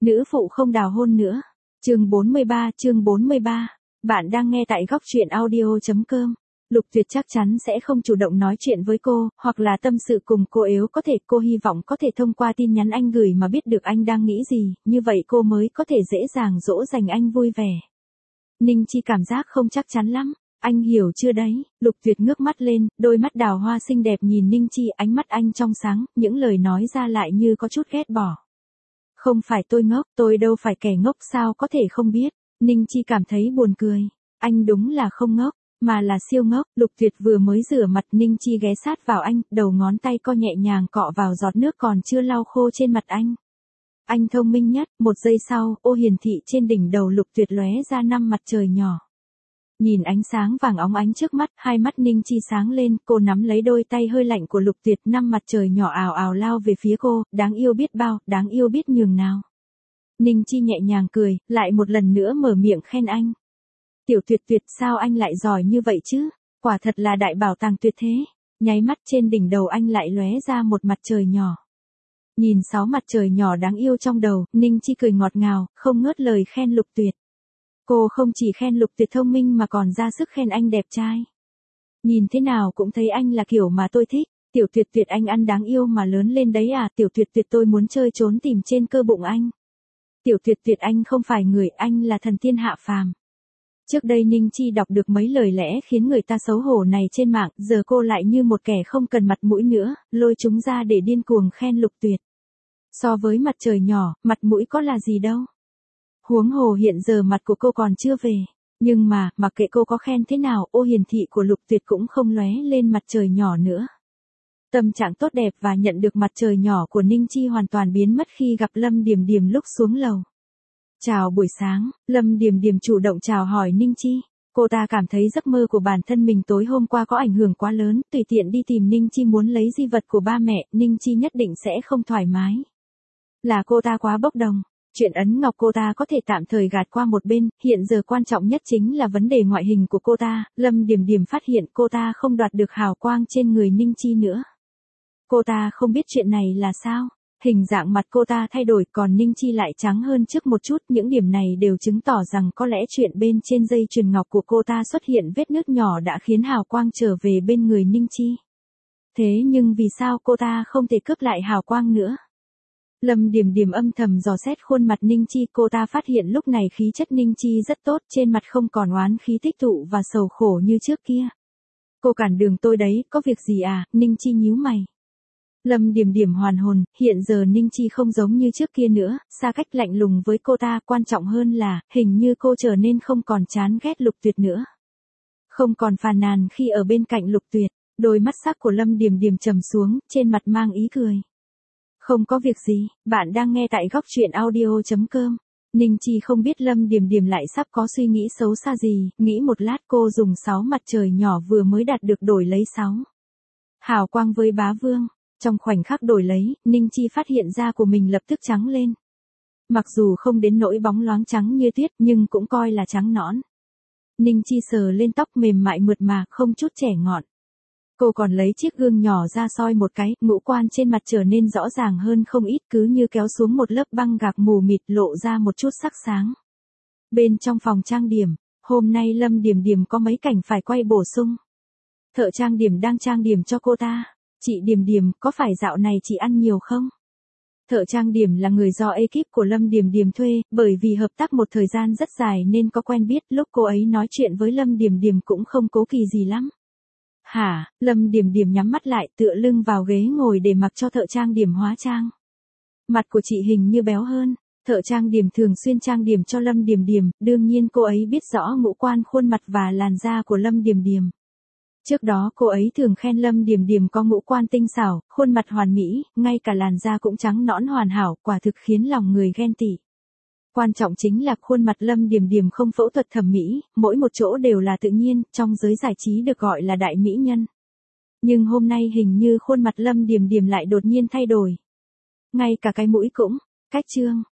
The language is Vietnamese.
Nữ phụ không đào hôn nữa. Chương 43. Bạn đang nghe tại góc truyện audio.com. Lục Tuyệt chắc chắn sẽ không chủ động nói chuyện với cô, hoặc là tâm sự cùng cô nếu có thể. Cô hy vọng có thể thông qua tin nhắn anh gửi mà biết được anh đang nghĩ gì, như vậy cô mới có thể dễ dàng dỗ dành anh vui vẻ. Ninh Chi cảm giác không chắc chắn lắm. Anh hiểu chưa đấy? Lục Tuyệt ngước mắt lên, đôi mắt đào hoa xinh đẹp nhìn Ninh Chi, ánh mắt anh trong sáng, những lời nói ra lại như có chút ghét bỏ. Không phải tôi ngốc, tôi đâu phải kẻ ngốc, sao có thể không biết. Ninh Chi cảm thấy buồn cười. Anh đúng là không ngốc, mà là siêu ngốc. Lục Tuyệt vừa mới rửa mặt, Ninh Chi ghé sát vào anh, đầu ngón tay co nhẹ nhàng cọ vào giọt nước còn chưa lau khô trên mặt anh. Anh thông minh nhất. Một giây sau, ô hiển thị trên đỉnh đầu Lục Tuyệt lóe ra 5 mặt trời nhỏ. Nhìn ánh sáng vàng óng ánh trước mắt, hai mắt Ninh Chi sáng lên, cô nắm lấy đôi tay hơi lạnh của Lục Tuyệt, 5 mặt trời nhỏ ào ào lao về phía cô, đáng yêu biết bao, đáng yêu biết nhường nào. Ninh Chi nhẹ nhàng cười, lại một lần nữa mở miệng khen anh. Tiểu Tuyệt Tuyệt, sao anh lại giỏi như vậy chứ? Quả thật là đại bảo tàng tuyệt thế. Nháy mắt trên đỉnh đầu anh lại lóe ra một mặt trời nhỏ. Nhìn 6 mặt trời nhỏ đáng yêu trong đầu, Ninh Chi cười ngọt ngào, không ngớt lời khen Lục Tuyệt. Cô không chỉ khen Lục Tuyệt thông minh mà còn ra sức khen anh đẹp trai. Nhìn thế nào cũng thấy anh là kiểu mà tôi thích. Tiểu Tuyệt Tuyệt, anh ăn đáng yêu mà lớn lên đấy à? Tiểu Tuyệt Tuyệt, tôi muốn chơi trốn tìm trên cơ bụng anh. Tiểu Tuyệt Tuyệt, anh không phải người, anh là thần tiên hạ phàm. Trước đây Ninh Chi đọc được mấy lời lẽ khiến người ta xấu hổ này trên mạng, giờ cô lại như một kẻ không cần mặt mũi nữa, lôi chúng ra để điên cuồng khen Lục Tuyệt. So với mặt trời nhỏ, mặt mũi có là gì đâu. Huống hồ hiện giờ mặt của cô còn chưa về. Nhưng mà, mặc kệ cô có khen thế nào, ô hiển thị của Lục Tuyệt cũng không lóe lên mặt trời nhỏ nữa. Tâm trạng tốt đẹp và nhận được mặt trời nhỏ của Ninh Chi hoàn toàn biến mất khi gặp Lâm Điềm Điềm lúc xuống lầu. Chào buổi sáng, Lâm Điềm Điềm chủ động chào hỏi Ninh Chi. Cô ta cảm thấy giấc mơ của bản thân mình tối hôm qua có ảnh hưởng quá lớn, tùy tiện đi tìm Ninh Chi muốn lấy di vật của ba mẹ, Ninh Chi nhất định sẽ không thoải mái. Là cô ta quá bốc đồng. Chuyện ấn ngọc cô ta có thể tạm thời gạt qua một bên, hiện giờ quan trọng nhất chính là vấn đề ngoại hình của cô ta. Lâm Điềm Điềm phát hiện cô ta không đoạt được hào quang trên người Ninh Chi nữa. Cô ta không biết chuyện này là sao. Hình dạng mặt cô ta thay đổi, còn Ninh Chi lại trắng hơn trước một chút. Những điểm này đều chứng tỏ rằng có lẽ chuyện bên trên dây chuyền ngọc của cô ta xuất hiện vết nứt nhỏ đã khiến hào quang trở về bên người Ninh Chi. Thế nhưng vì sao cô ta không thể cướp lại hào quang nữa? Lâm Điềm Điềm âm thầm dò xét khuôn mặt Ninh Chi, cô ta phát hiện lúc này khí chất Ninh Chi rất tốt, trên mặt không còn oán khí tích tụ và sầu khổ như trước kia. Cô cản đường tôi đấy, có việc gì à? Ninh Chi nhíu mày. Lâm Điềm Điềm hoàn hồn, hiện giờ Ninh Chi không giống như trước kia nữa, xa cách lạnh lùng với cô ta, quan trọng hơn là, hình như cô trở nên không còn chán ghét Lục Tuyệt nữa. Không còn phàn nàn khi ở bên cạnh Lục Tuyệt, đôi mắt sắc của Lâm Điềm Điềm trầm xuống, trên mặt mang ý cười. Không có việc gì, bạn đang nghe tại góc truyện audio.com. Ninh Chi không biết Lâm Điềm Điềm lại sắp có suy nghĩ xấu xa gì, nghĩ một lát cô dùng 6 mặt trời nhỏ vừa mới đạt được đổi lấy 6 hào quang với bá vương. Trong khoảnh khắc đổi lấy, Ninh Chi phát hiện da của mình lập tức trắng lên. Mặc dù không đến nỗi bóng loáng trắng như tuyết nhưng cũng coi là trắng nõn. Ninh Chi sờ lên tóc mềm mại mượt mà, không chút trẻ ngọn. Cô còn lấy chiếc gương nhỏ ra soi một cái, ngũ quan trên mặt trở nên rõ ràng hơn không ít, cứ như kéo xuống một lớp băng gạc mù mịt lộ ra một chút sắc sáng. Bên trong phòng trang điểm, hôm nay Lâm Điềm Điềm có mấy cảnh phải quay bổ sung. Thợ trang điểm đang trang điểm cho cô ta. Chị Điềm Điềm, có phải dạo này chị ăn nhiều không? Thợ trang điểm là người do ekip của Lâm Điềm Điềm thuê, bởi vì hợp tác một thời gian rất dài nên có quen biết, lúc cô ấy nói chuyện với Lâm Điềm Điềm cũng không cố kỳ gì lắm. Hả? Lâm Điềm Điềm nhắm mắt lại, tựa lưng vào ghế ngồi để mặc cho thợ trang điểm hóa trang. Mặt của chị hình như béo hơn. Thợ trang điểm thường xuyên trang điểm cho Lâm Điềm Điềm, đương nhiên cô ấy biết rõ ngũ quan khuôn mặt và làn da của Lâm Điềm Điềm. Trước đó cô ấy thường khen Lâm Điềm Điềm có ngũ quan tinh xảo, khuôn mặt hoàn mỹ, ngay cả làn da cũng trắng nõn hoàn hảo, quả thực khiến lòng người ghen tị. Quan trọng chính là khuôn mặt Lâm Điềm Điềm không phẫu thuật thẩm mỹ, mỗi một chỗ đều là tự nhiên, trong giới giải trí được gọi là đại mỹ nhân. Nhưng hôm nay hình như khuôn mặt Lâm Điềm Điềm lại đột nhiên thay đổi. Ngay cả cái mũi cũng, cách trương,